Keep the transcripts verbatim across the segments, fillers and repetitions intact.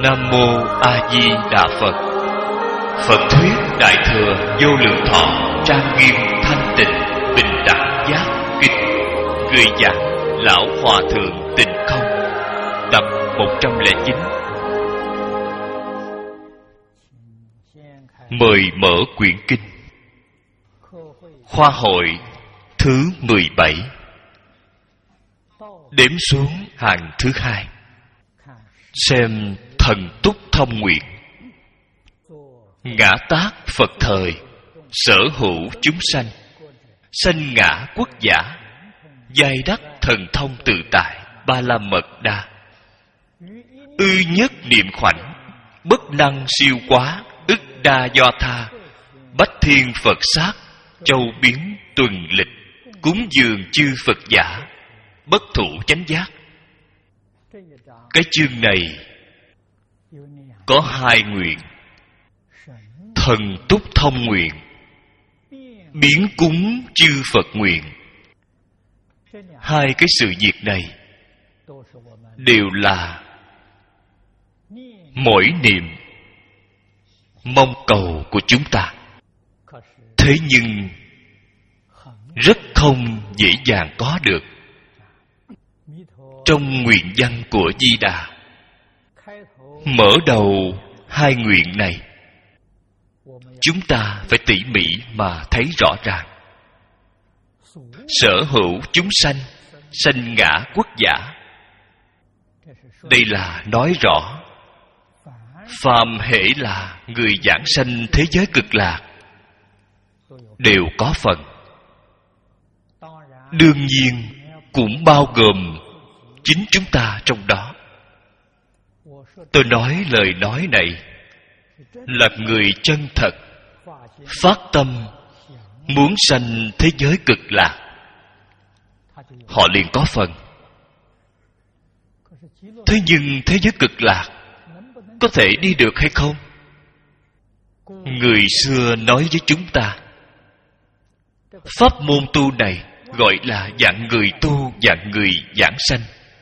Nam Mô A Di Đà Phật. Phật thuyết Đại thừa Vô Lượng Thọ trang nghiêm thanh tịnh bình đẳng giác kinh. Người giảng Lão Hòa Thượng Tịnh Không. Tập một trăm lẻ chín. Mời mở quyển kinh. Khoa hội thứ mười bảy, đếm xuống hàng thứ hai. Xem thần túc thông nguyện. Ngã tác Phật thời, sở hữu chúng sanh, sanh ngã quốc giả, giai đắc thần thông tự tại, ba la mật đa. Ư nhất niệm khoảnh, bất năng siêu quá, ức đa do tha, bách thiên Phật sát, châu biến tuần lịch, cúng dường chư Phật giả, bất thủ chánh giác. Cái chương này có hai nguyện: thần túc thông nguyện, biến cúng chư Phật nguyện. Hai cái sự việc này đều là mỗi niệm mong cầu của chúng ta. Thế nhưng rất không dễ dàng có được. Trong nguyện văn của Di Đà, mở đầu hai nguyện này, chúng ta phải tỉ mỉ mà thấy rõ ràng. Sở hữu chúng sanh, sanh ngã quốc giả. Đây là nói rõ phàm hễ là người giảng sanh thế giới cực lạc đều có phần. Đương nhiên cũng bao gồm chính chúng ta trong đó. Tôi nói lời nói này là người chân thật phát tâm muốn sanh thế giới cực lạc, họ liền có phần. Thế nhưng thế giới cực lạc có thể đi được hay không? Người xưa nói với chúng ta, pháp môn tu này gọi là dạng người tu, dạng người giảng sanh.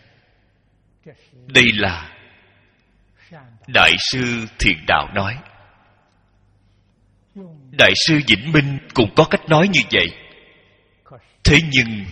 Đây là Đại sư Thiện Đạo nói. Đại sư Vĩnh Minh cũng có cách nói như vậy. Thế nhưng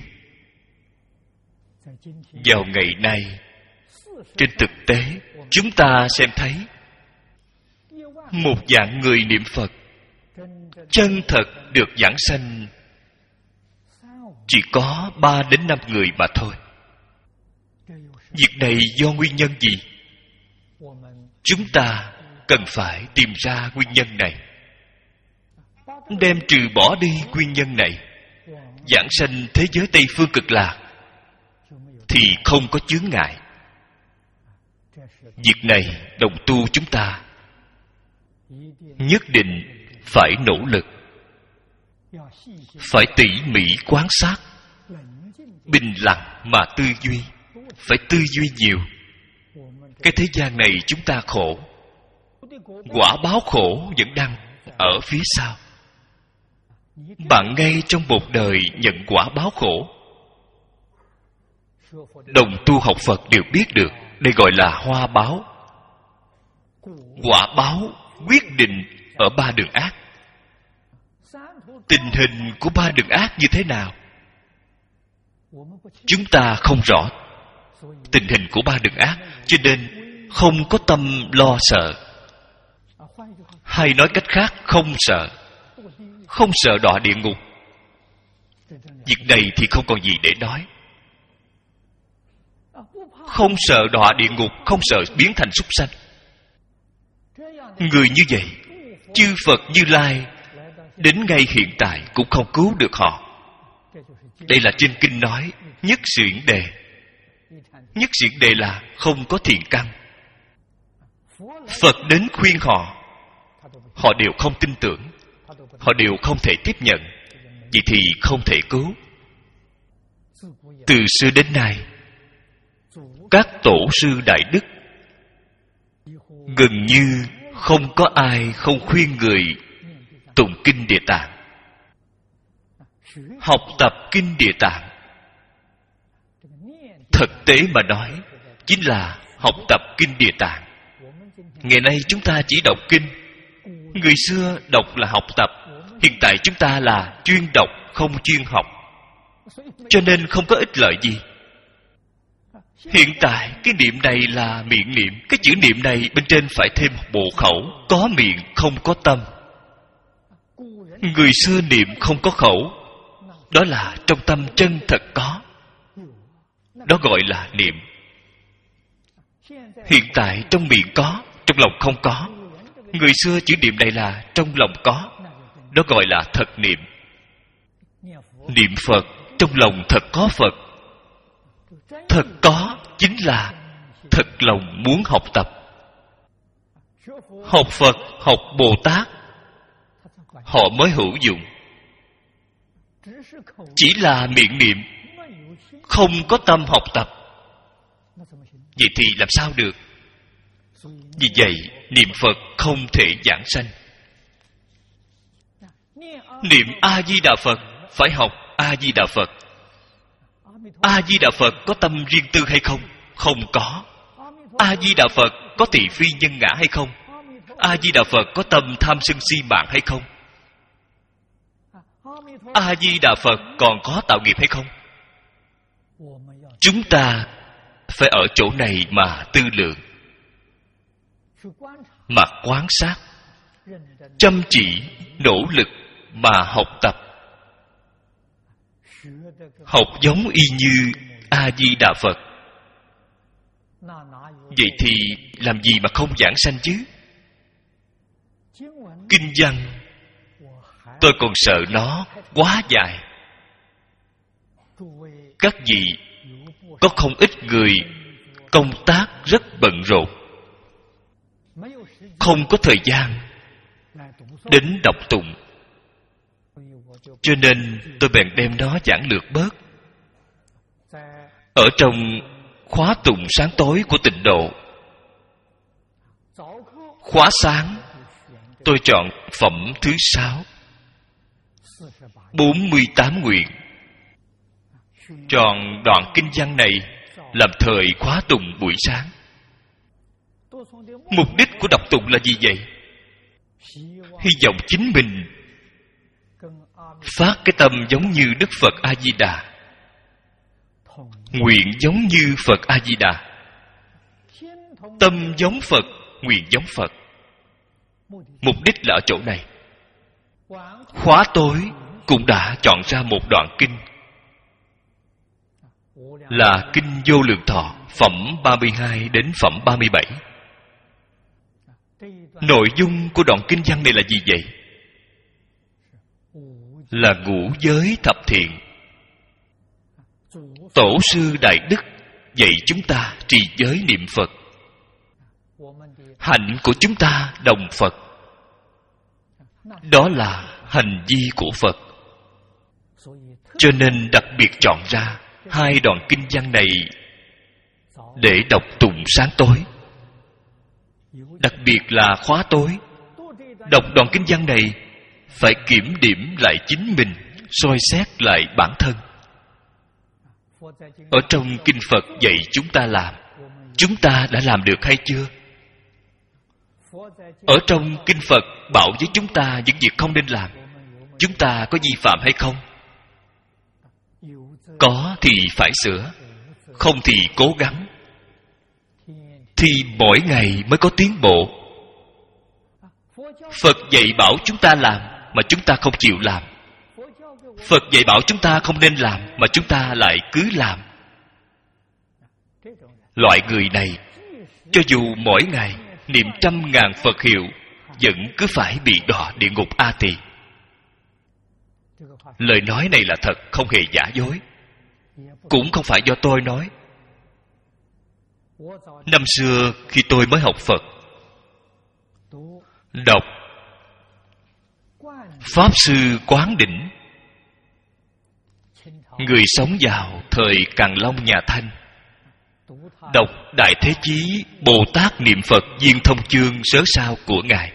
vào ngày nay, trên thực tế chúng ta xem thấy một dạng người niệm Phật chân thật được giảng sanh chỉ có ba đến năm người mà thôi. Việc này do nguyên nhân gì? Chúng ta cần phải tìm ra nguyên nhân này. Đem trừ bỏ đi nguyên nhân này, giảng sanh thế giới Tây Phương Cực Lạc thì không có chướng ngại. Việc này đồng tu chúng ta nhất định phải nỗ lực, phải tỉ mỉ quan sát, bình lặng mà tư duy, phải tư duy nhiều. Cái thế gian này chúng ta khổ, quả báo khổ vẫn đang ở phía sau. Bạn ngay trong một đời nhận quả báo khổ. Đồng tu học Phật đều biết được, đây gọi là hoa báo. Quả báo quyết định ở ba đường ác. Tình hình của ba đường ác như thế nào chúng ta không rõ tình hình của ba đường ác, cho nên không có tâm lo sợ. Hay nói cách khác, không sợ. Không sợ đọa địa ngục. Việc này thì không còn gì để nói. Không sợ đọa địa ngục, không sợ biến thành súc sanh. Người như vậy, chư Phật Như Lai đến ngay hiện tại cũng không cứu được họ. Đây là trên kinh nói nhất xiển đề. Nhất xiển đề là không có thiện căn. Phật đến khuyên họ, họ đều không tin tưởng, họ đều không thể tiếp nhận. Vậy thì không thể cứu. Từ xưa đến nay, các tổ sư đại đức gần như không có ai không khuyên người tụng kinh Địa Tạng, học tập kinh Địa Tạng. Thực tế mà nói, chính là học tập kinh Địa Tạng. Ngày nay chúng ta chỉ đọc kinh. Người xưa đọc là học tập. Hiện tại chúng ta là chuyên đọc, không chuyên học, cho nên không có ích lợi gì. Hiện tại cái niệm này là miệng niệm. Cái chữ niệm này bên trên phải thêm bộ khẩu. Có miệng không có tâm. Người xưa niệm không có khẩu, đó là trong tâm chân thật có, đó gọi là niệm. Hiện tại trong miệng có, trong lòng không có. Người xưa chữ niệm này là trong lòng có, đó gọi là thật niệm. Niệm Phật, trong lòng thật có Phật. Thật có chính là thật lòng muốn học tập. Học Phật, học Bồ Tát, họ mới hữu dụng. Chỉ là miệng niệm, không có tâm học tập, vậy thì làm sao được? Vì vậy niệm Phật không thể giảng sanh. Niệm A-di-đà Phật phải học A-di-đà Phật. A-di-đà Phật có tâm riêng tư hay không? Không có. A-di-đà Phật có thị phi nhân ngã hay không? A-di-đà Phật có tâm tham sân si mạng hay không? A-di-đà Phật còn có tạo nghiệp hay không? Chúng ta phải ở chỗ này mà tư lượng, mà quan sát, chăm chỉ, nỗ lực mà học tập. Học giống y như A-di-đà Phật. Vậy thì làm gì mà không giảng sanh chứ? Kinh văn tôi còn sợ nó quá dài. Các vị có không ít người công tác rất bận rộn, không có thời gian đến đọc tụng, cho nên tôi bèn đem nó giảng lược bớt. Ở trong khóa tụng sáng tối của Tịnh Độ, khóa sáng tôi chọn phẩm thứ sáu, bốn mươi tám nguyện. Chọn đoạn kinh văn này làm thời khóa tụng buổi sáng. Mục đích của đọc tụng là gì vậy? Hy vọng chính mình phát cái tâm giống như Đức Phật A-di-đà, nguyện giống như Phật A-di-đà. Tâm giống Phật, nguyện giống Phật. Mục đích là ở chỗ này. Khóa tối cũng đã chọn ra một đoạn kinh, là Kinh Vô Lượng Thọ, phẩm ba mươi hai đến phẩm ba mươi bảy. Nội dung của đoạn kinh văn này là gì vậy? Là ngũ giới thập thiện. Tổ sư Đại Đức dạy chúng ta trì giới niệm Phật. Hạnh của chúng ta đồng Phật, đó là hành vi của Phật. Cho nên đặc biệt chọn ra hai đoạn kinh văn này để đọc tụng sáng tối. Đặc biệt là khóa tối, đọc đoạn kinh văn này phải kiểm điểm lại chính mình, soi xét lại bản thân. Ở trong kinh Phật dạy chúng ta làm, chúng ta đã làm được hay chưa? Ở trong kinh Phật bảo với chúng ta những việc không nên làm, chúng ta có vi phạm hay không? Có thì phải sửa, không thì cố gắng, thì mỗi ngày mới có tiến bộ. Phật dạy bảo chúng ta làm mà chúng ta không chịu làm. Phật dạy bảo chúng ta không nên làm mà chúng ta lại cứ làm. Loại người này, cho dù mỗi ngày niệm trăm ngàn Phật hiệu, vẫn cứ phải bị đọa địa ngục A Tỳ. Lời nói này là thật, không hề giả dối. Cũng không phải do tôi nói. Năm xưa khi tôi mới học Phật, đọc Pháp Sư Quán Đỉnh, người sống vào thời Càn Long nhà Thanh, đọc Đại Thế Chí Bồ Tát Niệm Phật Viên Thông Chương sớ sao của Ngài.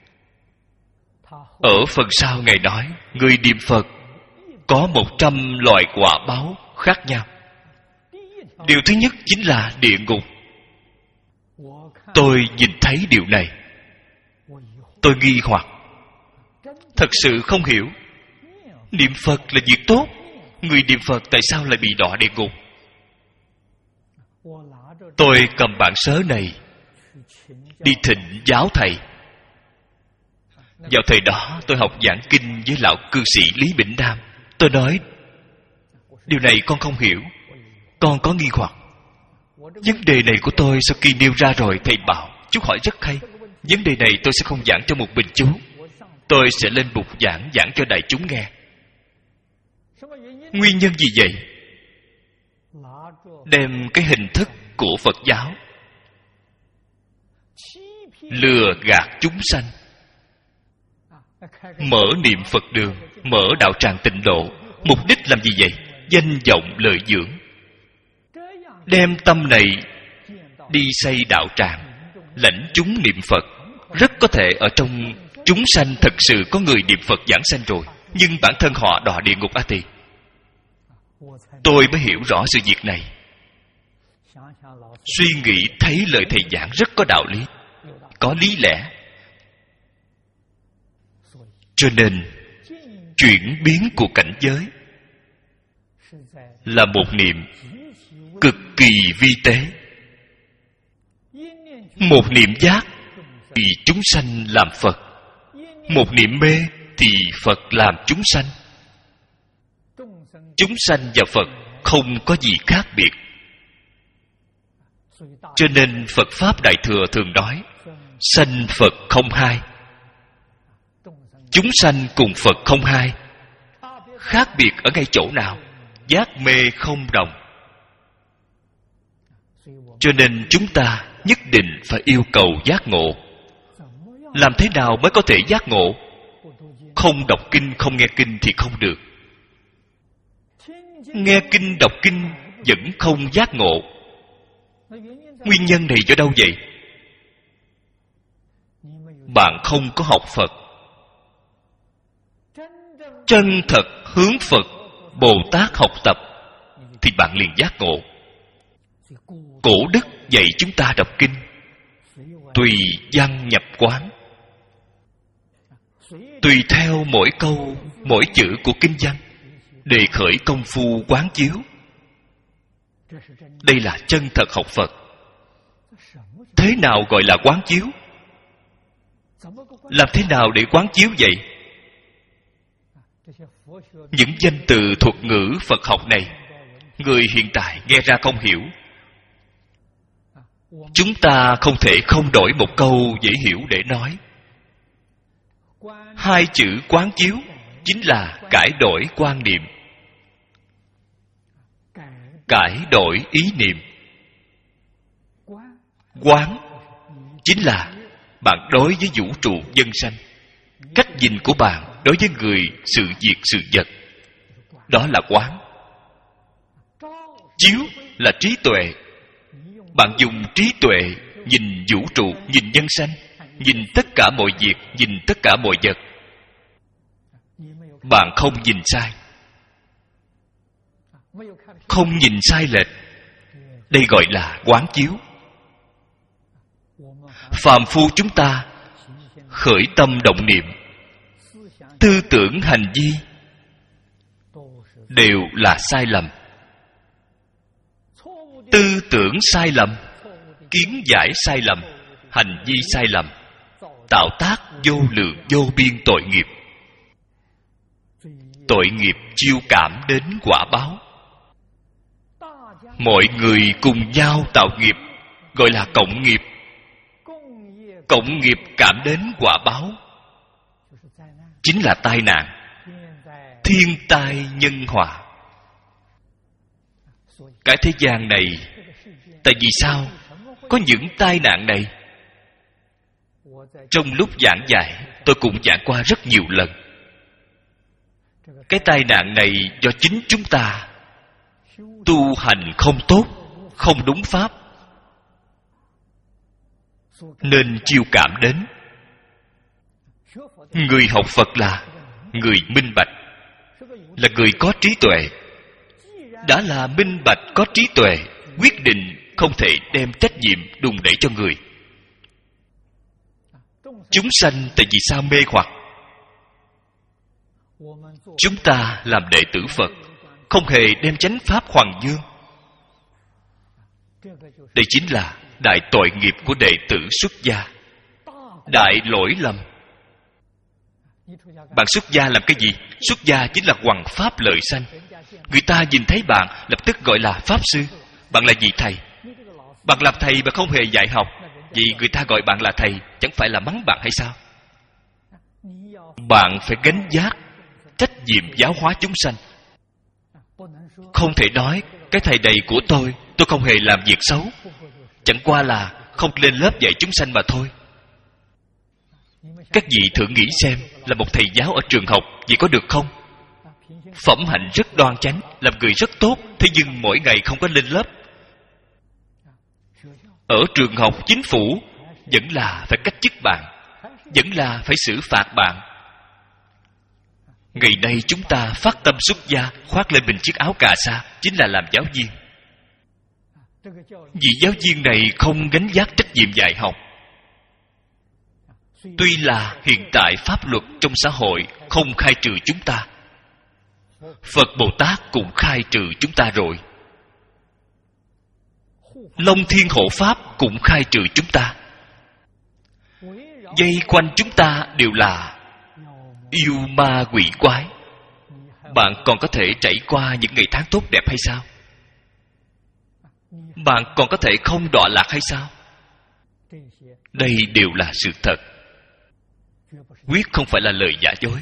Ở phần sau Ngài nói, người niệm Phật có một trăm loại quả báo khác nhau. Điều thứ nhất chính là địa ngục. Tôi nhìn thấy điều này, tôi nghi hoặc, thật sự không hiểu. Niệm Phật là việc tốt, người niệm Phật tại sao lại bị đọa địa ngục? Tôi cầm bản sớ này đi thỉnh giáo thầy. Vào thời đó tôi học giảng kinh với lão cư sĩ Lý Bỉnh Nam. Tôi nói, điều này con không hiểu, con có nghi hoặc. Vấn đề này của tôi sau khi nêu ra rồi, thầy bảo chú hỏi rất hay. Vấn đề này tôi sẽ không giảng cho một mình chú, tôi sẽ lên bục giảng giảng cho đại chúng nghe. Nguyên nhân gì vậy? Đem cái hình thức của Phật giáo lừa gạt chúng sanh, mở niệm Phật đường, mở đạo tràng tịnh độ. Mục đích làm gì vậy? Danh vọng lợi dưỡng. Đem tâm này đi xây đạo tràng, lãnh chúng niệm Phật. Rất có thể ở trong chúng sanh thật sự có người niệm Phật giảng sanh rồi, nhưng bản thân họ đọa địa ngục A Tỳ. Tôi mới hiểu rõ sự việc này. Suy nghĩ thấy lời thầy giảng rất có đạo lý, có lý lẽ. Cho nên chuyển biến của cảnh giới là một niệm cực kỳ vi tế. Một niệm giác thì chúng sanh làm Phật, một niệm mê thì Phật làm chúng sanh. Chúng sanh và Phật không có gì khác biệt. Cho nên Phật Pháp Đại Thừa thường nói sanh Phật không hai, chúng sanh cùng Phật không hai. Khác biệt ở ngay chỗ nào? Giác mê không đồng. Cho nên chúng ta nhất định phải yêu cầu giác ngộ. Làm thế nào mới có thể giác ngộ? Không đọc kinh, không nghe kinh thì không được. Nghe kinh, đọc kinh vẫn không giác ngộ. Nguyên nhân này do đâu vậy? Bạn không có học Phật. Chân thật hướng Phật, Bồ Tát học tập thì bạn liền giác ngộ. Cổ đức dạy chúng ta đọc kinh tùy văn nhập quán, tùy theo mỗi câu mỗi chữ của kinh văn để khởi công phu quán chiếu. Đây là chân thật học Phật. Thế nào gọi là quán chiếu? Làm thế nào để quán chiếu vậy? Những danh từ thuật ngữ Phật học này, người hiện tại nghe ra không hiểu. Chúng ta không thể không đổi một câu dễ hiểu để nói. Hai chữ quán chiếu chính là cải đổi quan niệm, cải đổi ý niệm. Quán chính là bạn đối với vũ trụ dân sanh, cách nhìn của bạn đối với người, sự việc, sự vật. Đó là quán. Chiếu là trí tuệ. Bạn dùng trí tuệ nhìn vũ trụ, nhìn nhân sanh, nhìn tất cả mọi việc, nhìn tất cả mọi vật. Bạn không nhìn sai, không nhìn sai lệch. Đây gọi là quán chiếu. Phàm phu chúng ta khởi tâm động niệm, tư tưởng hành vi đều là sai lầm. Tư tưởng sai lầm, kiến giải sai lầm, hành vi sai lầm, tạo tác vô lượng vô biên tội nghiệp. Tội nghiệp chiêu cảm đến quả báo. Mọi người cùng nhau tạo nghiệp gọi là cộng nghiệp. Cộng nghiệp cảm đến quả báo chính là tai nạn, thiên tai nhân họa. Cái thế gian này, tại vì sao có những tai nạn này? Trong lúc giảng dạy, tôi cũng giảng qua rất nhiều lần. Cái tai nạn này do chính chúng ta tu hành không tốt, không đúng pháp, nên chiêu cảm đến. Người học Phật là người minh bạch, là người có trí tuệ. Đã là minh bạch có trí tuệ, quyết định không thể đem trách nhiệm đùn đẩy cho người. Chúng sanh tại vì sao mê hoặc? Chúng ta làm đệ tử Phật, không hề đem chánh pháp hoàng dương. Đây chính là đại tội nghiệp của đệ tử xuất gia, đại lỗi lầm. Bạn xuất gia làm cái gì? Xuất gia chính là hoằng pháp lợi sanh. Người ta nhìn thấy bạn lập tức gọi là pháp sư. Bạn là gì thầy? Bạn làm thầy mà không hề dạy học, vì người ta gọi bạn là thầy, chẳng phải là mắng bạn hay sao? Bạn phải gánh vác trách nhiệm giáo hóa chúng sanh. Không thể nói cái thầy này của tôi, tôi không hề làm việc xấu, chẳng qua là không lên lớp dạy chúng sanh mà thôi. Các vị thử nghĩ xem, là một thầy giáo ở trường học, vậy có được không? Phẩm hạnh rất đoan chánh, làm người rất tốt, thế nhưng mỗi ngày không có lên lớp. Ở trường học chính phủ vẫn là phải cách chức bạn, vẫn là phải xử phạt bạn. Ngày nay chúng ta phát tâm xuất gia, khoác lên mình chiếc áo cà sa, chính là làm giáo viên. Vị giáo viên này không gánh vác trách nhiệm dạy học. Tuy là hiện tại pháp luật trong xã hội không khai trừ chúng ta, Phật Bồ Tát cũng khai trừ chúng ta rồi. Long Thiên Hộ Pháp cũng khai trừ chúng ta. Dây quanh chúng ta đều là yêu ma quỷ quái. Bạn còn có thể trải qua những ngày tháng tốt đẹp hay sao? Bạn còn có thể không đọa lạc hay sao? Đây đều là sự thật, quyết không phải là lời giả dối.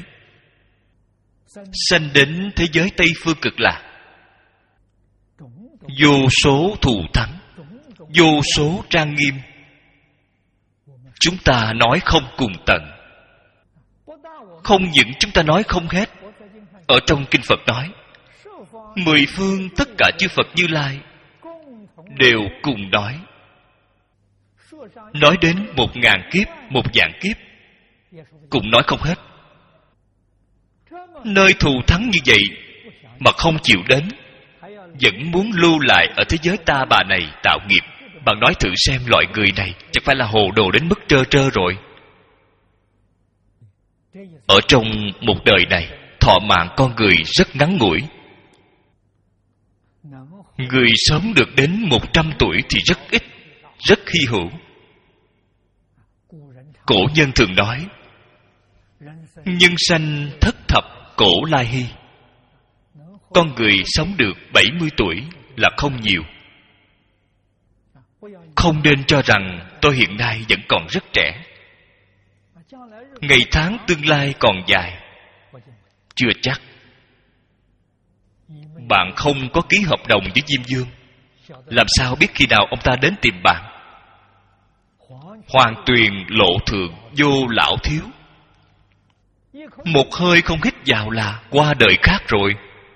Sanh đến thế giới Tây Phương Cực Lạc, vô số thù thắng, vô số trang nghiêm, chúng ta nói không cùng tận. Không những chúng ta nói không hết, ở trong kinh Phật nói mười phương tất cả chư Phật Như Lai đều cùng nói. Nói đến một ngàn kiếp, một vạn kiếp cũng nói không hết. Nơi thù thắng như vậy mà không chịu đến, vẫn muốn lưu lại ở thế giới ta bà này tạo nghiệp. Bạn nói thử xem, loại người này chẳng phải là hồ đồ đến mức trơ trơ rồi. Ở trong một đời này, thọ mạng con người rất ngắn ngủi. Người sống được đến một trăm tuổi thì rất ít, rất hy hữu. Cổ nhân thường nói, nhân sanh thất thập cổ lai hy. Con người sống được bảy mươi tuổi là không nhiều. Không nên cho rằng tôi hiện nay vẫn còn rất trẻ, ngày tháng tương lai còn dài. Chưa chắc. Bạn không có ký hợp đồng với Diêm Vương, làm sao biết khi nào ông ta đến tìm bạn? Hoàng tuyền lộ thượng, vô lão thiếu. Một hơi không hít vào là qua đời khác rồi.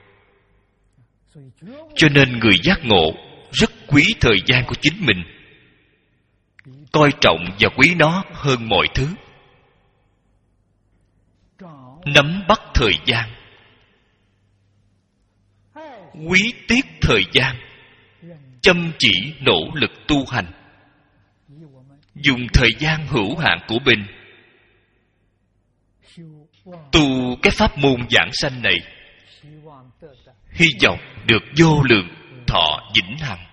Cho nên người giác ngộ rất quý thời gian của chính mình, coi trọng và quý nó hơn mọi thứ. Nắm bắt thời gian, quý tiếc thời gian, chăm chỉ nỗ lực tu hành, dùng thời gian hữu hạn của mình tu cái pháp môn giảng sanh này, hy vọng được vô lượng thọ vĩnh hằng.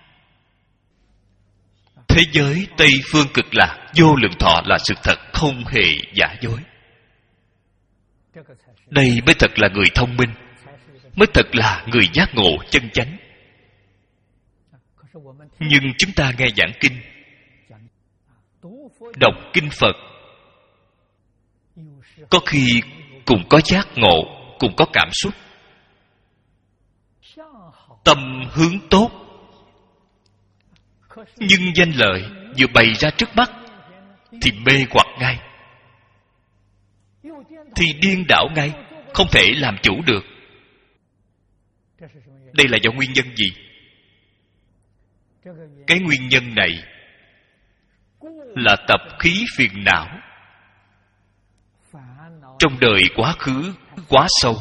Thế giới Tây Phương Cực Lạc vô lượng thọ là sự thật, không hề giả dối. Đây mới thật là người thông minh, mới thật là người giác ngộ chân chánh. Nhưng chúng ta nghe giảng kinh, đọc kinh Phật, có khi cũng có giác ngộ, cũng có cảm xúc. Tâm hướng tốt, nhưng danh lợi vừa bày ra trước mắt thì mê hoặc ngay, thì điên đảo ngay, không thể làm chủ được. Đây là do nguyên nhân gì? Cái nguyên nhân này là tập khí phiền não trong đời quá khứ quá sâu,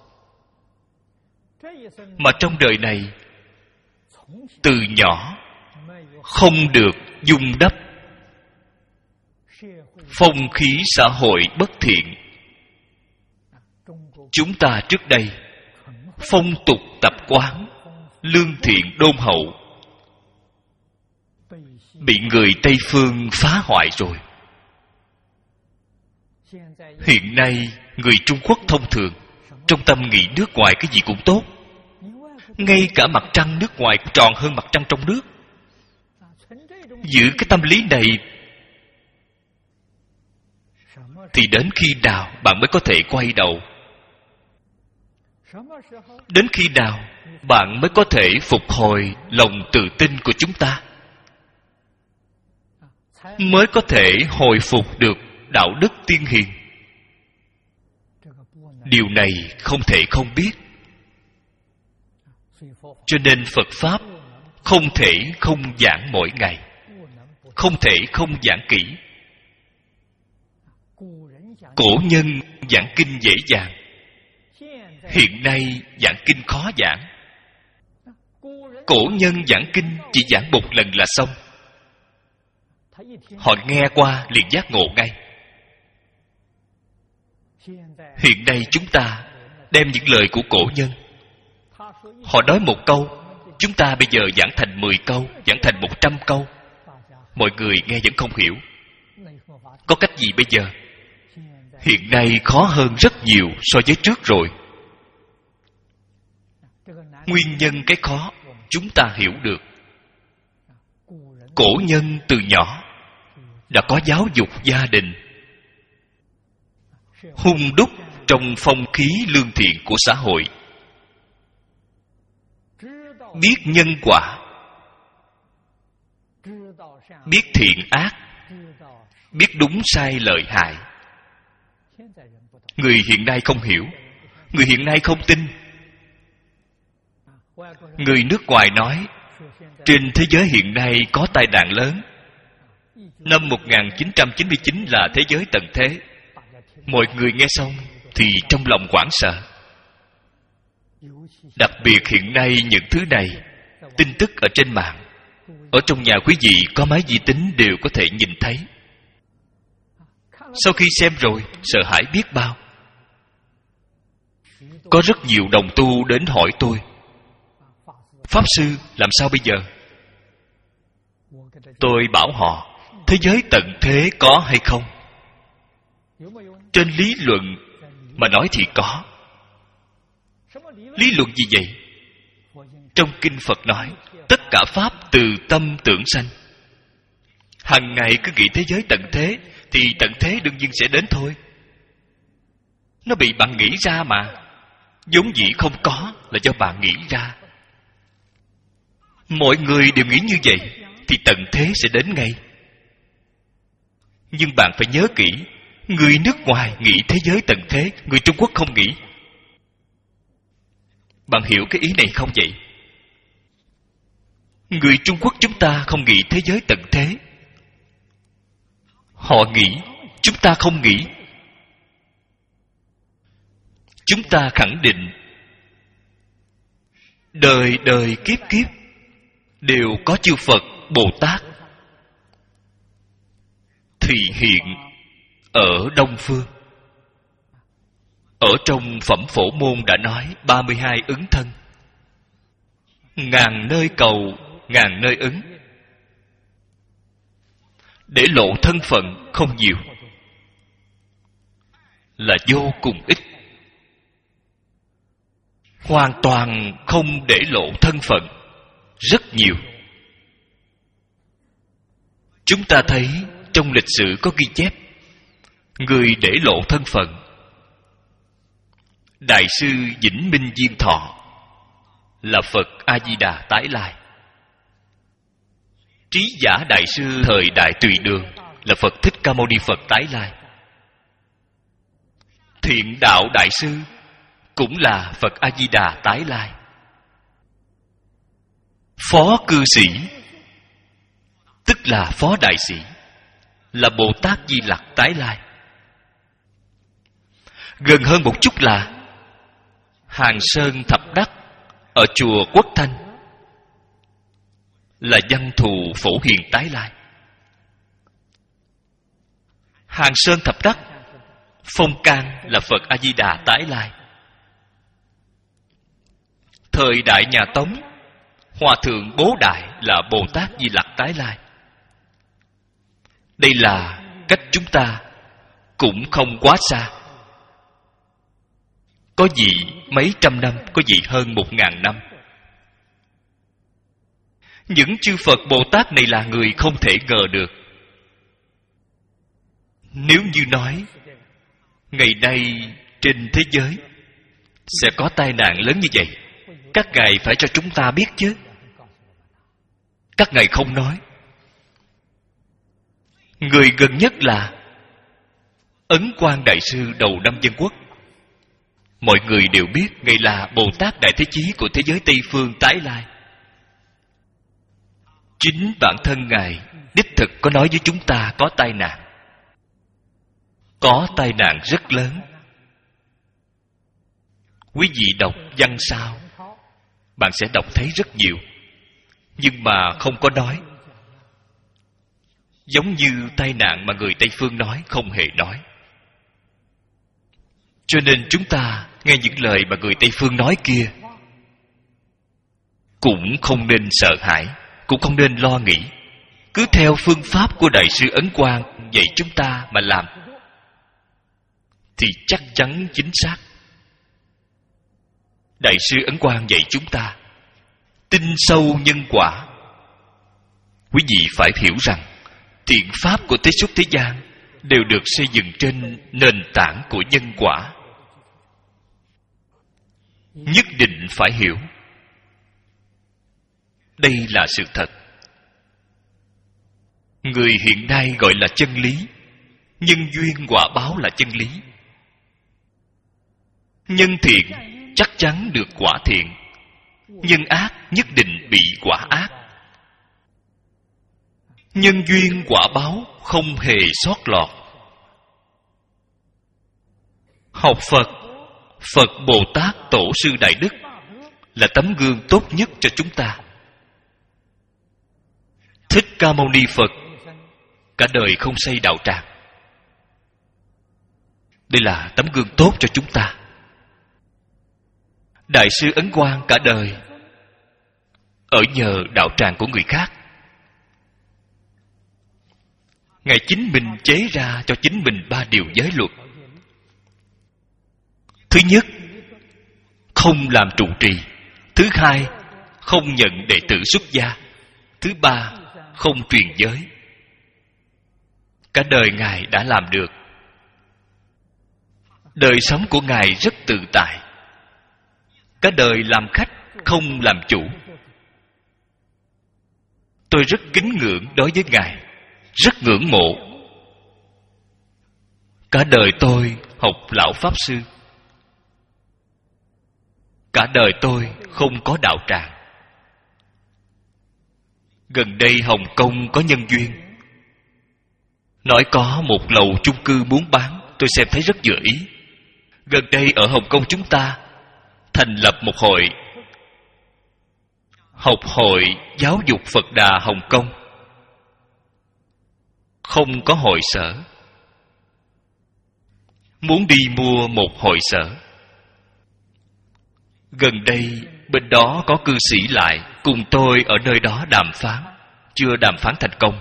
mà trong đời này từ nhỏ không được dung đắp. Phong khí xã hội bất thiện. Chúng ta trước đây phong tục tập quán lương thiện đôn hậu bị người Tây phương phá hoại rồi. Hiện nay người Trung Quốc thông thường trong tâm nghĩ nước ngoài cái gì cũng tốt. Ngay cả mặt trăng nước ngoài cũng tròn hơn mặt trăng trong nước. Giữ cái tâm lý này thì đến khi nào bạn mới có thể quay đầu? Đến khi nào bạn mới có thể phục hồi lòng tự tin của chúng ta, mới có thể hồi phục được đạo đức tiên hiền? Điều này không thể không biết. Cho nên Phật Pháp không thể không giảng mỗi ngày, không thể không giảng kỹ. Cổ nhân giảng kinh dễ dàng, hiện nay giảng kinh khó giảng. Cổ nhân giảng kinh chỉ giảng một lần là xong. Họ nghe qua liền giác ngộ ngay. Hiện nay chúng ta đem những lời của cổ nhân, họ nói một câu, chúng ta bây giờ giảng thành mười câu, giảng thành một trăm câu. Mọi người nghe vẫn không hiểu. Có cách gì bây giờ? Hiện nay khó hơn rất nhiều so với trước rồi. Nguyên nhân cái khó chúng ta hiểu được. Cổ nhân từ nhỏ đã có giáo dục gia đình, hung đúc trong phong khí lương thiện của xã hội. Biết nhân quả, biết thiện ác, biết đúng sai lợi hại. Người hiện nay không hiểu, người hiện nay không tin. Người nước ngoài nói trên thế giới hiện nay có tai nạn lớn. Năm một nghìn chín trăm chín mươi chín là thế giới tận thế. Mọi người nghe xong thì trong lòng hoảng sợ. Đặc biệt hiện nay những thứ này, tin tức ở trên mạng, ở trong nhà quý vị có máy vi tính đều có thể nhìn thấy. Sau khi xem rồi, sợ hãi biết bao. Có rất nhiều đồng tu đến hỏi tôi: Pháp Sư, làm sao bây giờ? Tôi bảo họ, thế giới tận thế có hay không? Trên lý luận mà nói thì có. Lý luận gì vậy? Trong Kinh Phật nói, tất cả Pháp từ tâm tưởng sanh. Hằng ngày cứ nghĩ thế giới tận thế, thì tận thế đương nhiên sẽ đến thôi. Nó bị bạn nghĩ ra mà. Vốn dĩ không có là do bạn nghĩ ra. Mọi người đều nghĩ như vậy thì tận thế sẽ đến ngay. Nhưng bạn phải nhớ kỹ, người nước ngoài nghĩ thế giới tận thế, người Trung Quốc không nghĩ. Bạn hiểu cái ý này không vậy? Người Trung Quốc chúng ta không nghĩ thế giới tận thế. Họ nghĩ, chúng ta không nghĩ. Chúng ta khẳng định đời đời kiếp kiếp đều có chư Phật, Bồ Tát thì hiện ở Đông Phương. Ở trong Phẩm Phổ Môn đã nói ba mươi hai ứng thân. Ngàn nơi cầu, ngàn nơi ứng. Để lộ thân phận không nhiều, là vô cùng ít. Hoàn toàn không để lộ thân phận rất nhiều. Chúng ta thấy trong lịch sử có ghi chép người để lộ thân phận. Đại sư Vĩnh Minh Diên Thọ là Phật A Di Đà tái lai. Trí giả đại sư thời Đại Tùy Đường là Phật Thích Ca Mâu Ni Phật tái lai. Thiện đạo đại sư cũng là Phật A Di Đà tái lai. Phó cư sĩ tức là phó đại sĩ là Bồ Tát Di Lặc tái lai. Gần hơn một chút là Hàng Sơn Thập Đắc ở chùa Quốc Thanh là văn thù phổ hiền tái lai. Hàng Sơn Thập Đắc, Phong Can là Phật A Di Đà tái lai. Thời đại nhà Tống, Hòa thượng Bố Đại là Bồ Tát Di Lặc tái lai. Đây là cách chúng ta cũng không quá xa. Có gì mấy trăm năm, có gì hơn một ngàn năm. Những chư Phật Bồ Tát này là người không thể ngờ được. Nếu như nói ngày nay trên thế giới sẽ có tai nạn lớn như vậy, các ngài phải cho chúng ta biết chứ. Các ngài không nói. Người gần nhất là Ấn Quang Đại Sư đầu năm Dân Quốc. Mọi người đều biết ngài là Bồ Tát Đại Thế Chí của thế giới Tây Phương tái lai. Chính bản thân ngài đích thực có nói với chúng ta có tai nạn. Có tai nạn rất lớn. Quý vị đọc văn sao, bạn sẽ đọc thấy rất nhiều, nhưng mà không có nói. Giống như tai nạn mà người Tây Phương nói, không hề nói. Cho nên chúng ta nghe những lời mà người Tây Phương nói kia cũng không nên sợ hãi, cũng không nên lo nghĩ. Cứ theo phương pháp của Đại sư Ấn Quang dạy chúng ta mà làm thì chắc chắn chính xác. Đại sư Ấn Quang dạy chúng ta tin sâu nhân quả. Quý vị phải hiểu rằng thiện pháp của thế xuất thế gian đều được xây dựng trên nền tảng của nhân quả. Nhất định phải hiểu. Đây là sự thật. Người hiện nay gọi là chân lý. Nhân duyên quả báo là chân lý. Nhân thiện chắc chắn được quả thiện. Nhân ác nhất định bị quả ác. Nhân duyên quả báo không hề sót lọt. Học Phật, Phật Bồ Tát Tổ sư Đại Đức là tấm gương tốt nhất cho chúng ta. Thích Ca Mâu Ni Phật cả đời không xây đạo tràng. Đây là tấm gương tốt cho chúng ta. Đại sư Ấn Quang cả đời ở nhờ đạo tràng của người khác. Ngài chính mình chế ra cho chính mình ba điều giới luật. Thứ nhất, không làm trụ trì. Thứ hai, không nhận đệ tử xuất gia. Thứ ba, không truyền giới. Cả đời Ngài đã làm được. Đời sống của Ngài rất tự tại. Cả đời làm khách, không làm chủ. Tôi rất kính ngưỡng đối với Ngài, rất ngưỡng mộ. Cả đời tôi học Lão Pháp Sư. Cả đời tôi không có đạo tràng. Gần đây Hồng Kông có nhân duyên, nói có một lầu chung cư muốn bán. Tôi xem thấy rất vừa ý. Gần đây ở Hồng Kông chúng ta thành lập một hội, học hội giáo dục Phật Đà Hồng Kông. Không có hội sở. Muốn đi mua một hội sở. Gần đây bên đó có cư sĩ lại cùng tôi ở nơi đó đàm phán. Chưa đàm phán thành công.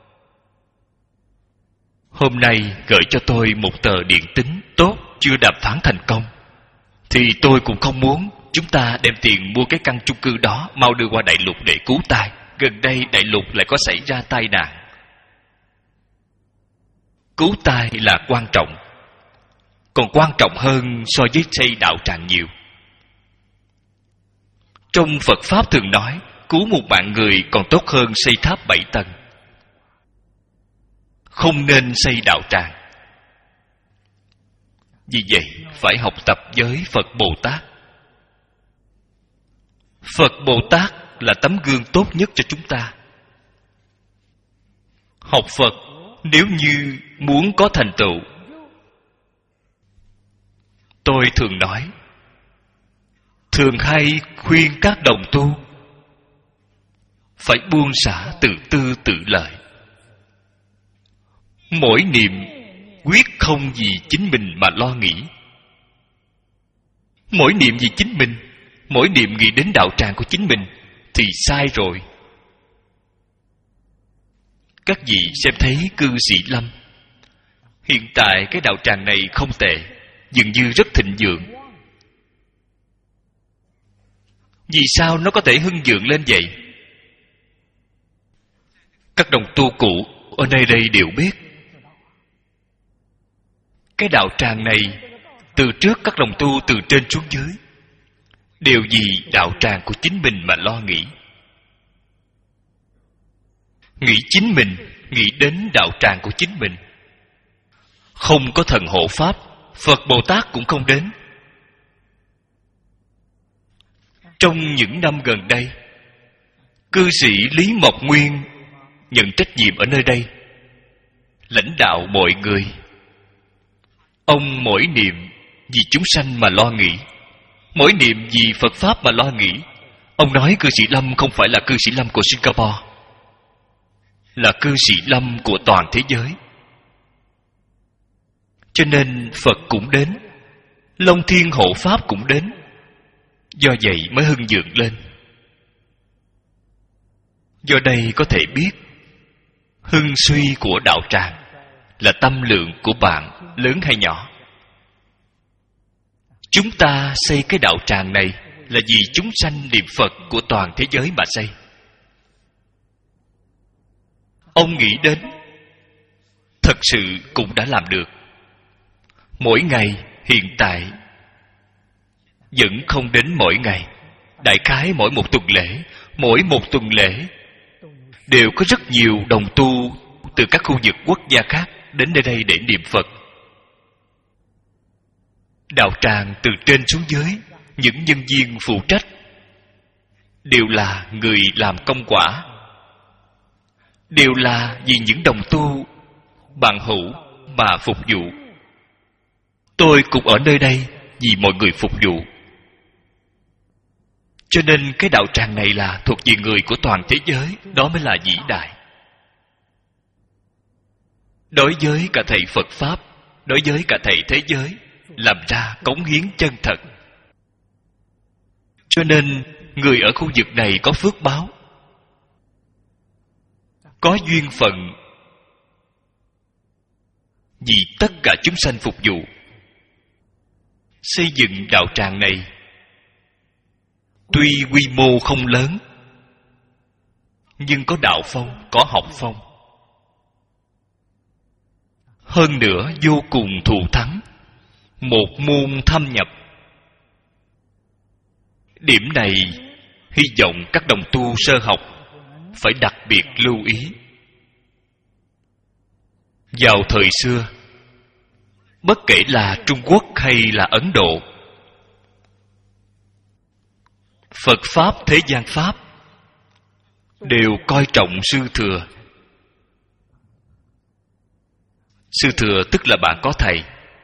Hôm nay gửi cho tôi một tờ điện tín tốt, chưa đàm phán thành công. Thì tôi cũng không muốn chúng ta đem tiền mua cái căn chung cư đó mau đưa qua đại lục để cứu tai. Gần đây đại lục lại có xảy ra tai nạn. Cứu tai là quan trọng, còn quan trọng hơn so với xây đạo tràng nhiều. Trong Phật Pháp thường nói, cứu một mạng người còn tốt hơn xây tháp bảy tầng. Không nên xây đạo tràng. Vì vậy, phải học tập với Phật Bồ Tát. Phật Bồ Tát là tấm gương tốt nhất cho chúng ta. Học Phật nếu như muốn có thành tựu, tôi thường nói, thường hay khuyên các đồng tu phải buông xả tự tư tự lợi. Mỗi niệm quyết không vì chính mình mà lo nghĩ. Mỗi niệm vì chính mình, mỗi niệm nghĩ đến đạo tràng của chính mình thì sai rồi. Các vị xem thấy cư sĩ Lâm, hiện tại cái đạo tràng này không tệ, dường như rất thịnh vượng. Vì sao nó có thể hưng vượng lên vậy? Các đồng tu cũ ở nơi đây đều biết, cái đạo tràng này từ trước các đồng tu từ trên xuống dưới đều vì đạo tràng của chính mình mà lo nghĩ. Nghĩ chính mình, nghĩ đến đạo tràng của chính mình. Không có thần hộ pháp, Phật Bồ Tát cũng không đến. Trong những năm gần đây, cư sĩ Lý Mộc Nguyên nhận trách nhiệm ở nơi đây, lãnh đạo mọi người. Ông mỗi niệm vì chúng sanh mà lo nghĩ, mỗi niệm vì Phật Pháp mà lo nghĩ. Ông nói cư sĩ Lâm không phải là cư sĩ Lâm của Singapore, là cư sĩ Lâm của toàn thế giới. Cho nên Phật cũng đến, Long Thiên Hộ Pháp cũng đến. Do vậy mới hưng vượng lên. Do đây có thể biết hưng suy của đạo tràng là tâm lượng của bạn lớn hay nhỏ. Chúng ta xây cái đạo tràng này là vì chúng sanh niệm Phật của toàn thế giới mà xây. Ông nghĩ đến, thật sự cũng đã làm được. Mỗi ngày hiện tại vẫn không đến mỗi ngày, đại khái mỗi một tuần lễ, mỗi một tuần lễ đều có rất nhiều đồng tu từ các khu vực quốc gia khác đến nơi đây để niệm Phật. Đạo tràng từ trên xuống dưới, những nhân viên phụ trách đều là người làm công quả, đều là vì những đồng tu bằng hữu mà phục vụ. Tôi cũng ở nơi đây vì mọi người phục vụ. Cho nên cái đạo tràng này là thuộc về người của toàn thế giới, đó mới là vĩ đại. Đối với cả thầy Phật Pháp, đối với cả thầy thế giới, làm ra cống hiến chân thật. Cho nên người ở khu vực này có phước báo, có duyên phận vì tất cả chúng sanh phục vụ. Xây dựng đạo tràng này tuy quy mô không lớn, nhưng có đạo phong, có học phong. Hơn nữa vô cùng thù thắng, một môn thâm nhập. Điểm này hy vọng các đồng tu sơ học phải đặc biệt lưu ý. Vào thời xưa, bất kể là Trung Quốc hay là Ấn Độ, Phật Pháp, thế gian Pháp đều coi trọng sư thừa. Sư thừa tức là bạn có thầy.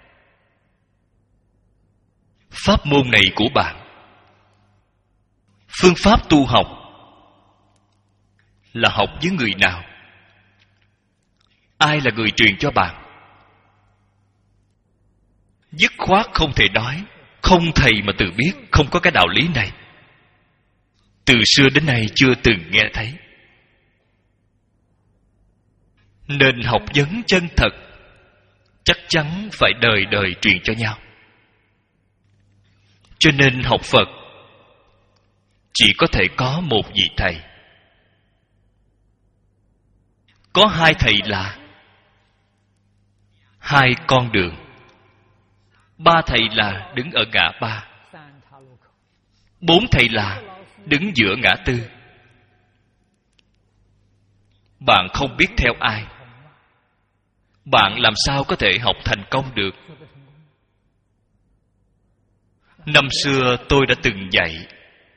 Pháp môn này của bạn, phương pháp tu học là học với người nào? Ai là người truyền cho bạn? Dứt khoát không thể nói không thầy mà tự biết, không có cái đạo lý này. Từ xưa đến nay chưa từng nghe thấy. Nên học vấn chân thật chắc chắn phải đời đời truyền cho nhau. Cho nên học Phật chỉ có thể có một vị thầy. Có hai thầy là hai con đường. Ba thầy là đứng ở ngã ba. Bốn thầy là đứng giữa ngã tư. Bạn không biết theo ai, bạn làm sao có thể học thành công được? Năm xưa tôi đã từng dạy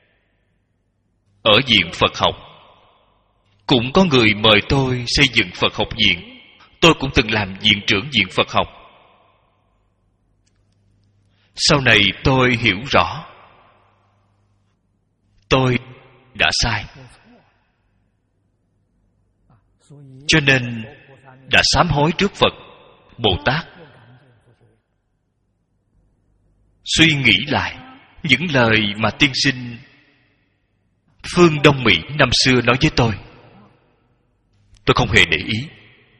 ở viện Phật học. Cũng có người mời tôi xây dựng Phật học viện. Tôi cũng từng làm viện trưởng viện Phật học. Sau này tôi hiểu rõ tôi đã sai. Cho nên đã sám hối trước Phật, Bồ Tát. Suy nghĩ lại những lời mà tiên sinh phương Đông Mỹ năm xưa nói với tôi, tôi không hề để ý.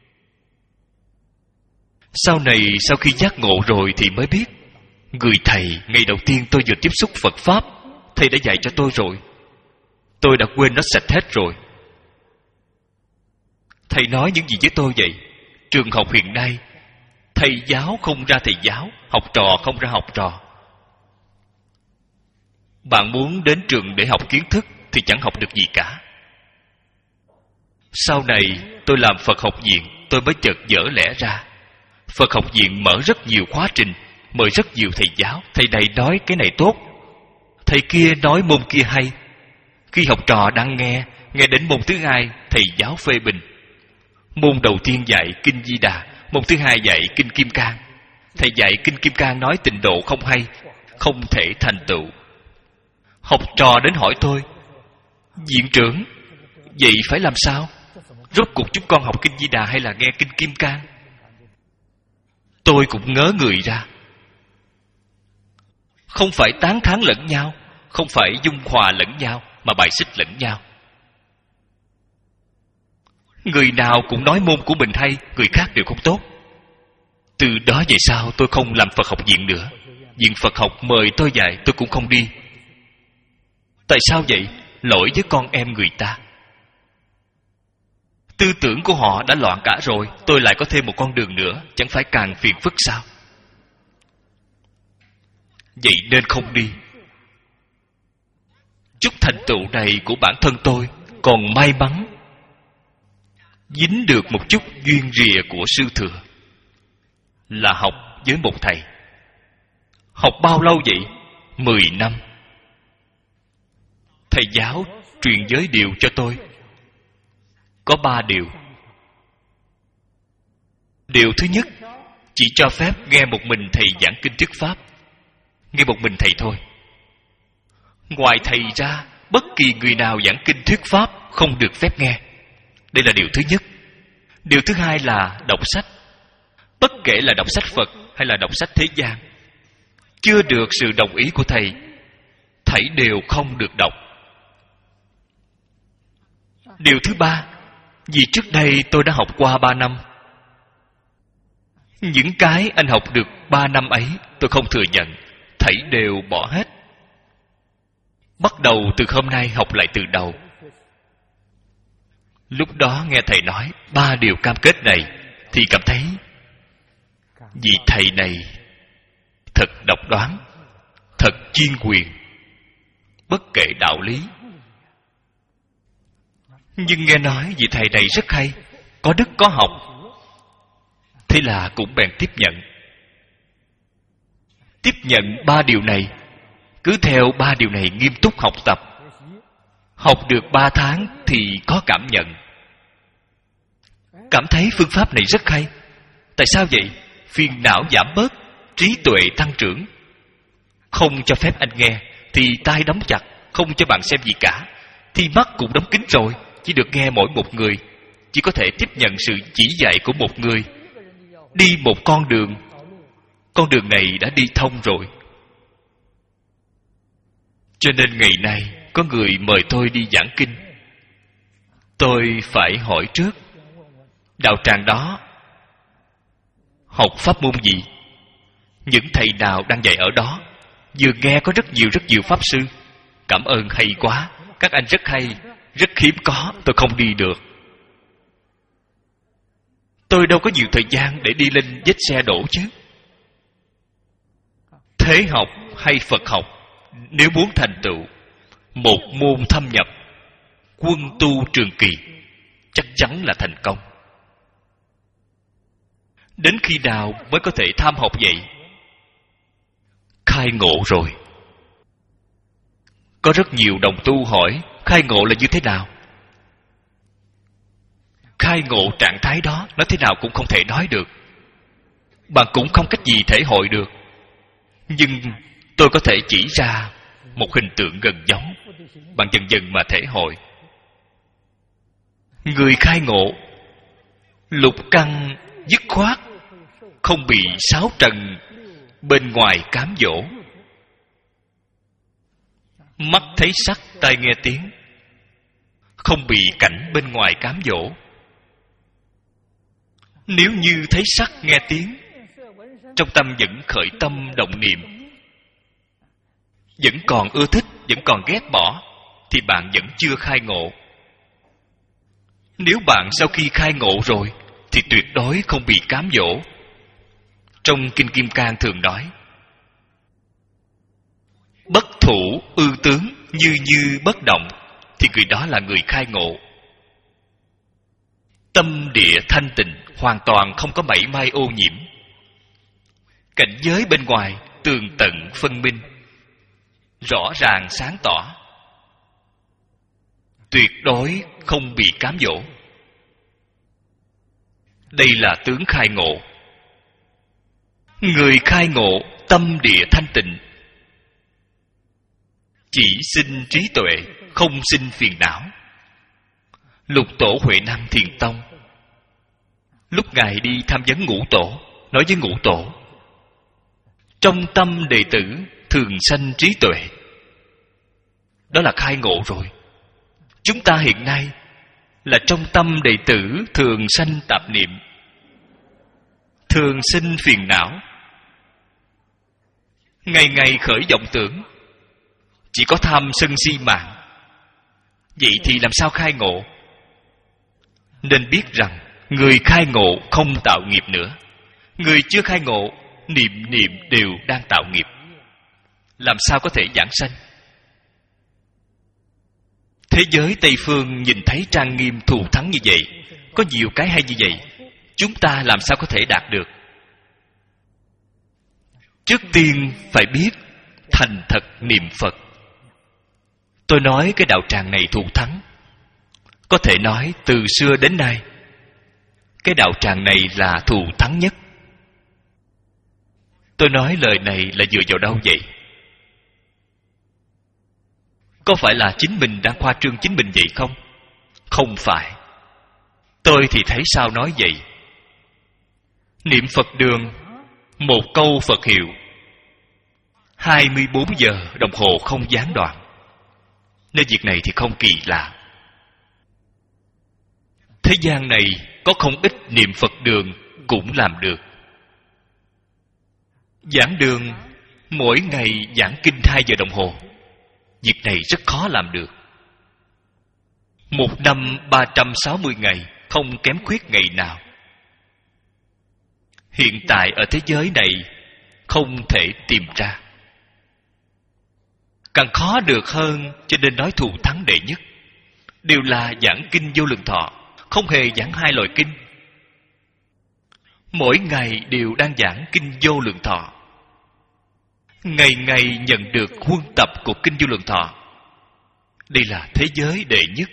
Sau này, sau khi giác ngộ rồi thì mới biết, người thầy ngày đầu tiên tôi vừa tiếp xúc Phật Pháp, thầy đã dạy cho tôi rồi. Tôi đã quên nó sạch hết rồi. Thầy nói những gì với tôi vậy? Trường học hiện nay, thầy giáo không ra thầy giáo, học trò không ra học trò. Bạn muốn đến trường để học kiến thức thì chẳng học được gì cả. Sau này tôi làm Phật học viện, tôi mới chợt dở lẽ ra. Phật học viện mở rất nhiều khóa trình, mời rất nhiều thầy giáo. Thầy này nói cái này tốt, thầy kia nói môn kia hay. Khi học trò đang nghe, nghe đến môn thứ hai, thầy giáo phê bình. Môn đầu tiên dạy Kinh Di Đà, môn thứ hai dạy Kinh Kim Cang. Thầy dạy Kinh Kim Cang nói tịnh độ không hay, không thể thành tựu. Học trò đến hỏi tôi, viện trưởng, vậy phải làm sao? Rốt cuộc chúng con học Kinh Di Đà hay là nghe Kinh Kim Cang? Tôi cũng ngớ người ra. Không phải tán thán lẫn nhau, không phải dung hòa lẫn nhau, mà bài xích lẫn nhau. Người nào cũng nói môn của mình hay, người khác đều không tốt. Từ đó về sau tôi không làm Phật học viện nữa. Viện Phật học mời tôi dạy tôi cũng không đi. Tại sao vậy? Lỗi với con em người ta. Tư tưởng của họ đã loạn cả rồi, tôi lại có thêm một con đường nữa, chẳng phải càng phiền phức sao? Vậy nên không đi. Chút thành tựu này của bản thân tôi còn may mắn dính được một chút duyên rìa của sư thừa, là học với một thầy. Học bao lâu vậy? Mười năm. Thầy giáo truyền giới điều cho tôi có ba điều. Điều thứ nhất, chỉ cho phép nghe một mình thầy giảng kinh thuyết pháp. Nghe một mình thầy thôi. Ngoài thầy ra, bất kỳ người nào giảng kinh thuyết pháp không được phép nghe. Đây là điều thứ nhất. Điều thứ hai là đọc sách. Bất kể là đọc sách Phật hay là đọc sách thế gian, chưa được sự đồng ý của thầy, thảy đều không được đọc. Điều thứ ba, vì trước đây tôi đã học qua ba năm, những cái anh học được ba năm ấy tôi không thừa nhận, thảy đều bỏ hết. Bắt đầu từ hôm nay học lại từ đầu. Lúc đó nghe thầy nói ba điều cam kết này thì cảm thấy vị thầy này thật độc đoán, thật chuyên quyền, bất kể đạo lý. Nhưng nghe nói vị thầy này rất hay, có đức có học, thế là cũng bèn tiếp nhận. Tiếp nhận ba điều này, cứ theo ba điều này nghiêm túc học tập. Học được ba tháng thì có cảm nhận, cảm thấy phương pháp này rất hay. Tại sao vậy? Phiền não giảm bớt, trí tuệ tăng trưởng. Không cho phép anh nghe thì tai đóng chặt, không cho bạn xem gì cả, thì mắt cũng đóng kín rồi, chỉ được nghe mỗi một người, chỉ có thể tiếp nhận sự chỉ dạy của một người. Đi một con đường, con đường này đã đi thông rồi. Cho nên ngày nay có người mời tôi đi giảng kinh, tôi phải hỏi trước đạo tràng đó học pháp môn gì, những thầy nào đang dạy ở đó. Vừa nghe có rất nhiều rất nhiều pháp sư. Cảm ơn, hay quá, các anh rất hay, rất hiếm có, tôi không đi được. Tôi đâu có nhiều thời gian để đi lên vết xe đổ chứ. Thế học hay Phật học, nếu muốn thành tựu một môn thâm nhập, quân tu trường kỳ, chắc chắn là thành công. Đến khi nào mới có thể tham học vậy? Khai ngộ rồi. Có rất nhiều đồng tu hỏi khai ngộ là như thế nào. Khai ngộ trạng thái đó nói thế nào cũng không thể nói được, bạn cũng không cách gì thể hội được. Nhưng tôi có thể chỉ ra một hình tượng gần giống, bạn dần dần mà thể hội. Người khai ngộ Lục căn dứt khoát, không bị sáu trần bên ngoài cám dỗ. Mắt thấy sắc, tai nghe tiếng, không bị cảnh bên ngoài cám dỗ. Nếu như thấy sắc nghe tiếng, trong tâm vẫn khởi tâm động niệm, vẫn còn ưa thích, vẫn còn ghét bỏ, thì bạn vẫn chưa khai ngộ. Nếu bạn sau khi khai ngộ rồi thì tuyệt đối không bị cám dỗ. Trong Kinh Kim Cang thường nói: bất thủ ư tướng, như như bất động, thì người đó là người khai ngộ. Tâm địa thanh tịnh, hoàn toàn không có mảy may ô nhiễm. Cảnh giới bên ngoài tường tận phân minh, rõ ràng sáng tỏ, tuyệt đối không bị cám dỗ. Đây là tướng khai ngộ. Người khai ngộ tâm địa thanh tịnh, chỉ sinh trí tuệ, không sinh phiền não. Lục tổ Huệ Nam Thiền Tông, lúc Ngài đi tham vấn ngũ tổ, nói với ngũ tổ: trong tâm đệ tử thường sanh trí tuệ. Đó là khai ngộ rồi. Chúng ta hiện nay là trong tâm đệ tử thường sanh tạp niệm, thường sinh phiền não, ngày ngày khởi vọng tưởng, chỉ có tham sân si mạng. Vậy thì làm sao khai ngộ? Nên biết rằng người khai ngộ không tạo nghiệp nữa, người chưa khai ngộ niệm niệm đều đang tạo nghiệp. Làm sao có thể giảng sanh? Thế giới Tây Phương nhìn thấy trang nghiêm thù thắng như vậy, có nhiều cái hay như vậy, chúng ta làm sao có thể đạt được? Trước tiên phải biết thành thật niệm Phật. Tôi nói cái đạo tràng này thù thắng, có thể nói từ xưa đến nay cái đạo tràng này là thù thắng nhất. Tôi nói lời này là dựa vào đâu vậy? Có phải là chính mình đang khoa trương chính mình vậy không? Không phải. Tôi thì thấy sao nói vậy. Niệm Phật đường, một câu Phật hiệu, hai mươi bốn giờ đồng hồ không gián đoạn. Nên việc này thì không kỳ lạ. Thế gian này có không ít niệm Phật đường cũng làm được. Giảng đường mỗi ngày giảng kinh hai giờ đồng hồ, việc này rất khó làm được. Một năm ba trăm sáu mươi ngày, không kém khuyết ngày nào. Hiện tại ở thế giới này không thể tìm ra. Càng khó được hơn, cho nên nói thù thắng đệ nhất đều là giảng kinh Vô Lượng Thọ, không hề giảng hai loại kinh. Mỗi ngày đều đang giảng kinh Vô Lượng Thọ, ngày ngày nhận được huân tập của kinh Vô Lượng Thọ. Đây là thế giới đệ nhất.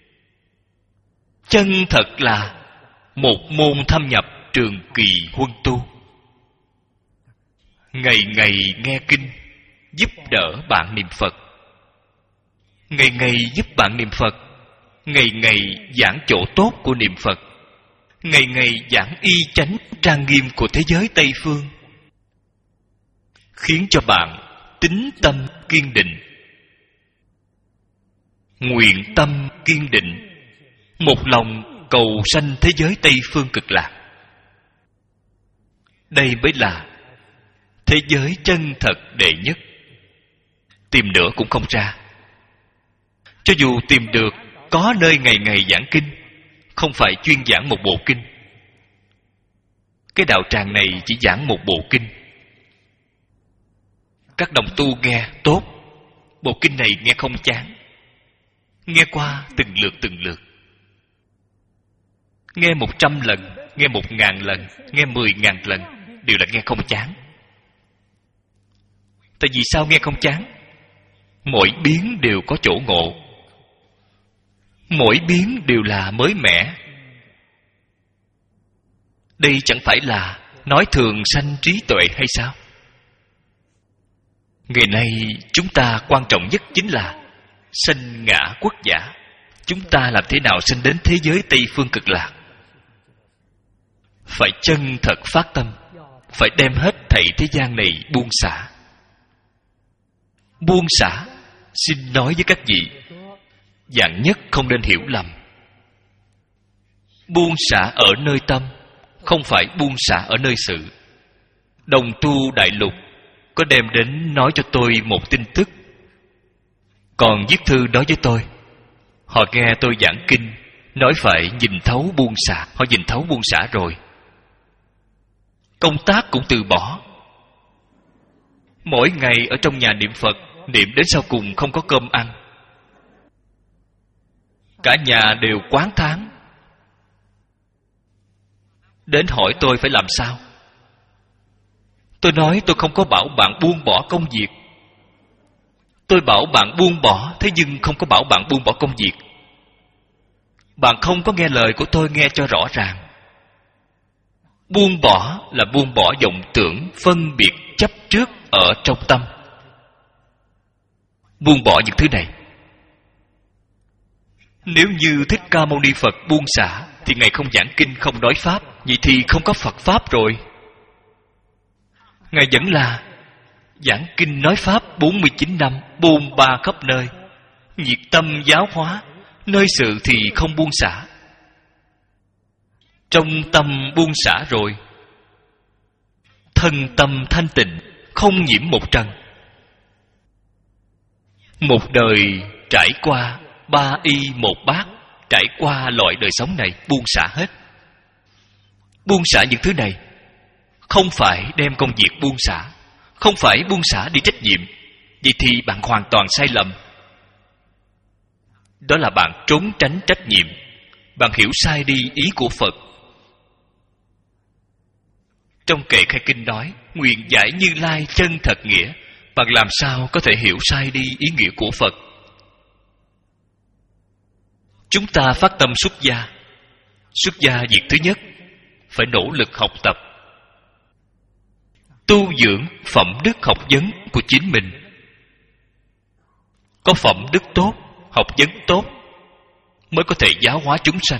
Chân thật là một môn thâm nhập trường kỳ huân tu. Ngày ngày nghe kinh, giúp đỡ bạn niệm Phật. Ngày ngày giúp bạn niệm Phật. Ngày ngày giảng chỗ tốt của niệm Phật. Ngày ngày giảng y chánh trang nghiêm của thế giới Tây Phương, khiến cho bạn tín tâm kiên định, nguyện tâm kiên định, một lòng cầu sanh thế giới Tây Phương cực lạc. Đây mới là thế giới chân thật đệ nhất. Tìm nữa cũng không ra. Cho dù tìm được, có nơi ngày ngày giảng kinh, không phải chuyên giảng một bộ kinh. Cái đạo tràng này chỉ giảng một bộ kinh. Các đồng tu nghe tốt, bộ kinh này nghe không chán, nghe qua từng lượt từng lượt, nghe một trăm lần, nghe một ngàn lần, nghe mười ngàn lần, đều là nghe không chán. Tại vì sao nghe không chán? Mỗi biến đều có chỗ ngộ, mỗi biến đều là mới mẻ. Đây chẳng phải là nói thường sanh trí tuệ hay sao? Ngày nay chúng ta quan trọng nhất chính là sanh ngã quốc giả. Chúng ta làm thế nào sanh đến thế giới Tây Phương cực lạc? phải chân thật phát tâm, phải đem hết thảy thế gian này buông xả. Buông xả, xin nói với các vị, dạng nhất không nên hiểu lầm. Buông xả ở nơi tâm, không phải buông xả ở nơi sự. Đồng tu đại lục có đem đến nói cho tôi một tin tức, còn viết thư nói với tôi. Họ nghe tôi giảng kinh, nói phải nhìn thấu buông xả. Họ nhìn thấu buông xả rồi, công tác cũng từ bỏ. Mỗi ngày ở trong nhà niệm Phật, niệm đến sau cùng không có cơm ăn. Cả nhà đều oán thán. Đến hỏi tôi phải làm sao. Tôi nói tôi không có bảo bạn buông bỏ công việc. Tôi bảo bạn buông bỏ, thế nhưng không có bảo bạn buông bỏ công việc. Bạn không có nghe lời của tôi nghe cho rõ ràng. Buông bỏ là buông bỏ vọng tưởng, phân biệt, chấp trước ở trong tâm. Buông bỏ những thứ này. Nếu như Thích Ca Mâu Ni Phật buông xả thì Ngài không giảng kinh, không nói Pháp. Vậy thì không có Phật Pháp rồi. Ngài vẫn là giảng kinh nói Pháp bốn mươi chín năm, bôn ba khắp nơi, nhiệt tâm giáo hóa. Nơi sự thì không buông xả. Trong tâm buông xả rồi, thân tâm thanh tịnh, không nhiễm một trần. Một đời trải qua ba y một bát, trải qua loại đời sống này, buông xả hết. Buông xả những thứ này, không phải đem công việc buông xả, không phải buông xả đi trách nhiệm. Vậy thì bạn hoàn toàn sai lầm. Đó là bạn trốn tránh trách nhiệm. Bạn hiểu sai đi ý của Phật. Trong kệ khai kinh nói, nguyện giải Như Lai chân thật nghĩa. Bạn làm sao có thể hiểu sai đi ý nghĩa của Phật? Chúng ta phát tâm xuất gia. Xuất gia việc thứ nhất, phải nỗ lực học tập, tu dưỡng phẩm đức học vấn của chính mình. Có phẩm đức tốt, học vấn tốt, mới có thể giáo hóa chúng sanh.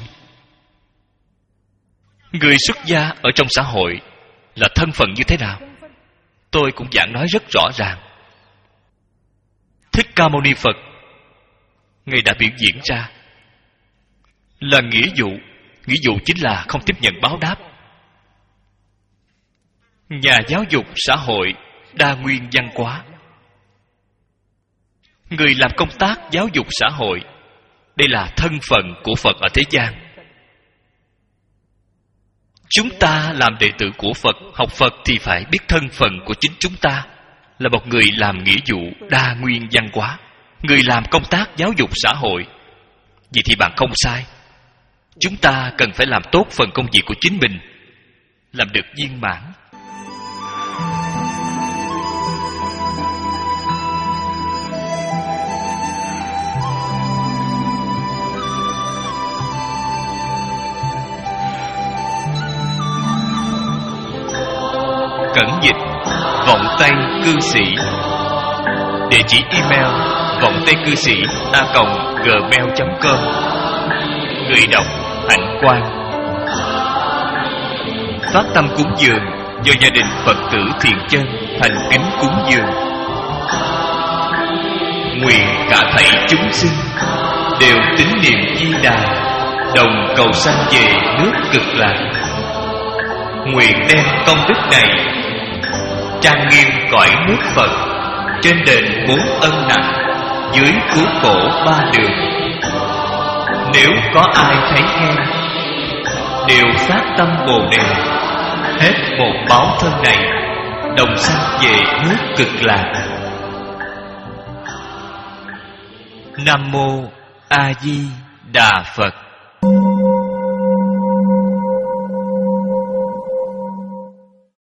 Người xuất gia ở trong xã hội là thân phận như thế nào? Tôi cũng giảng nói rất rõ ràng. Thích Ca Mâu Ni Phật, Ngài đã biểu diễn ra là nghĩa vụ. Nghĩa vụ chính là không tiếp nhận báo đáp. Nhà giáo dục xã hội đa nguyên văn hóa. Người làm công tác giáo dục xã hội, đây là thân phận của Phật ở thế gian. Chúng ta làm đệ tử của Phật, học Phật thì phải biết thân phận của chính chúng ta là một người làm nghĩa vụ đa nguyên văn hóa, người làm công tác giáo dục xã hội. Vậy thì bạn không sai. Chúng ta cần phải làm tốt phần công việc của chính mình, làm được viên mãn. Cẩn dịch vọng tây cư sĩ. Địa chỉ email vọng tây cư sĩ a còng gmail chấm com. Người đọc Hạnh Quang. Phát tâm cúng dường do gia đình Phật tử Thiện Chân thành kính cúng dường. Nguyện cả thảy chúng sinh đều tín niệm Di Đà, đồng cầu sanh về nước Cực Lạc. Nguyện đem công đức này trang nghiêm cõi nước Phật, trên đền bốn ân nặng, dưới cứu khổ ba đường. Nếu có ai thấy nghe, đều phát tâm Bồ Đề, hết một báo thân này, đồng sanh về nước Cực Lạc. Nam mô A Di Đà Phật.